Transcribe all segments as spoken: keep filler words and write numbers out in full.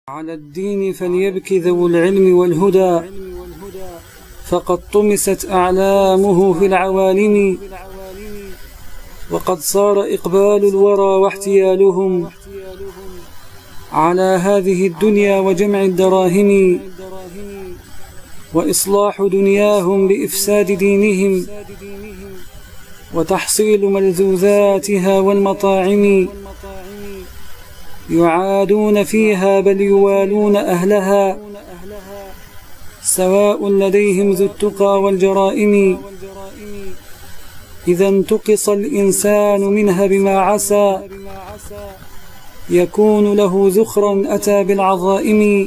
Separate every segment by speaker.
Speaker 1: على الدين فليبك ذو العلم والهدى، فقد طمست أعلامه في العوالم، وقد صار إقبال الورى واحتيالهم على هذه الدنيا وجمع الدراهم، وإصلاح دنياهم بإفساد دينهم، وتحصيل ملذوذاتها والمطاعم. يعادون فيها بل يوالون أهلها، سواء لديهم ذو التقى والجرائم. إذا انتقص الإنسان منها بما عسى، يكون له ذخرا أتى بالعظائم،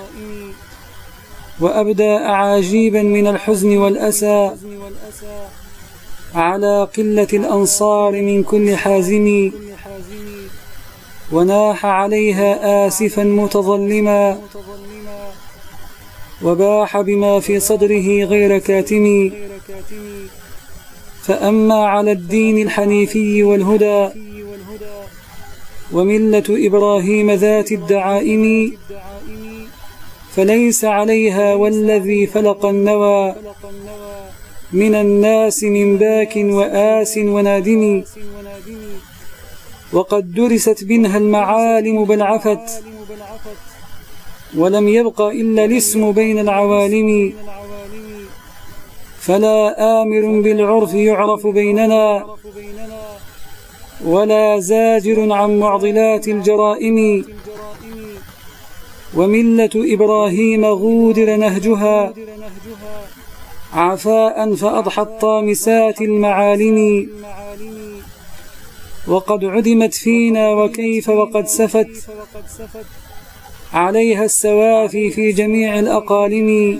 Speaker 1: وأبدى أعاجيبا من الحزن والأسى على قلة الأنصار من كل حازم، وناح عليها آسفا متظلما، وباح بما في صدره غير كاتم. فأما على الدين الحنيفي والهدى وملة إبراهيم ذات الدعائم، فليس عليها والذي فلق النوى من الناس من باك وآس ونادم. وقد درست منها المعالم بل عفت، ولم يبق إلا الاسم بين العوالم. فلا آمر بالعرف يعرف بيننا، ولا زاجر عن معضلات الجرائم. وملة إبراهيم غودر نهجها عفاء فأضحت طامسات المعالم. وقد عدمت فينا وكيف وقد سفت عليها السوافي في جميع الأقاليم.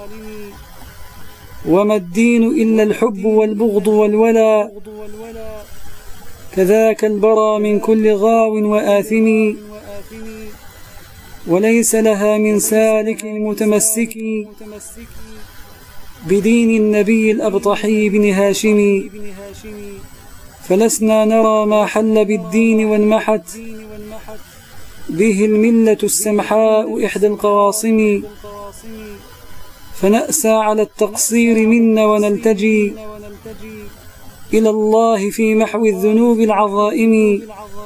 Speaker 1: وما الدين إلا الحب والبغض والولا، كذاك البرى من كل غاو وآثم. وليس لها من سالك متمسك بدين النبي الأبطحي بن هاشم. فلسنا نرى ما حل بالدين وانمحت به الملة السمحاء إحدى القواصم. فنأسى على التقصير منا ونلتجي إلى الله في محو الذنوب العظائم.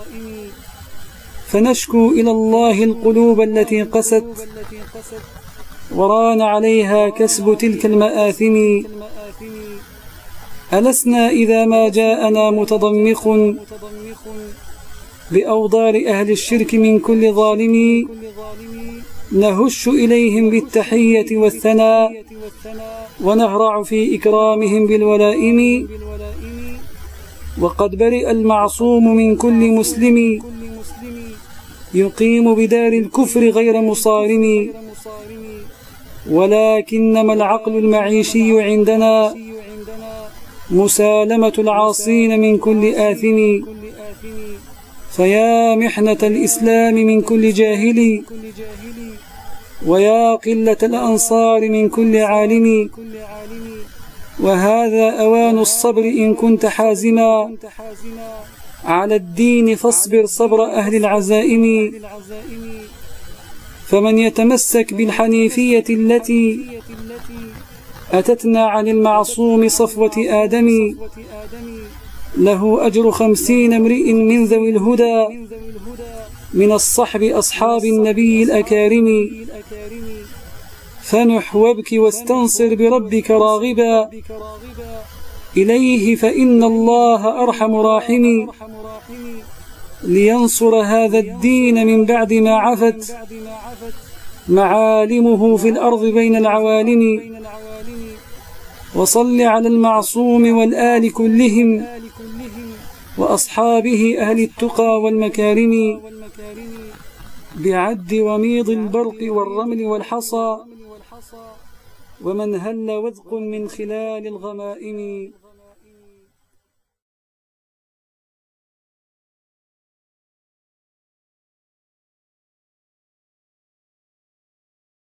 Speaker 1: فنشكو إلى الله القلوب التي قست وران عليها كسب تلك المآثم. ألسنا إذا ما جاءنا متضمخ بأوضار أهل الشرك من كل ظالم، نهش إليهم بالتحية والثناء، ونهرع في إكرامهم بالولائم. وقد برئ المعصوم من كل مسلم يقيم بدار الكفر غير مصارم. ولكنما العقل المعيشي عندنا مسالمة العاصين من كل آثم. فيا محنة الإسلام من كل جاهل، ويا قلة الأنصار من كل عالم. وهذا أوان الصبر إن كنت حازما على الدين، فاصبر صبر أهل العزائم. فمن يتمسك بالحنيفية التي أتتنا عن المعصوم صفوة آدم، له أجر خمسين امرئ من ذوي الهدى من الصحب أصحاب النبي الأكارم. فنح وابك واستنصر بربك راغبا إليه، فإن الله أرحم راحم. لينصر هذا الدين من بعد ما عفت معالمه في الأرض بين العوالم. وصل على المعصوم والآل كلهم وأصحابه أهل التقى والمكارم، بعد وميض البرق والرمل والحصى، ومن هل وذق من خلال الغمائم.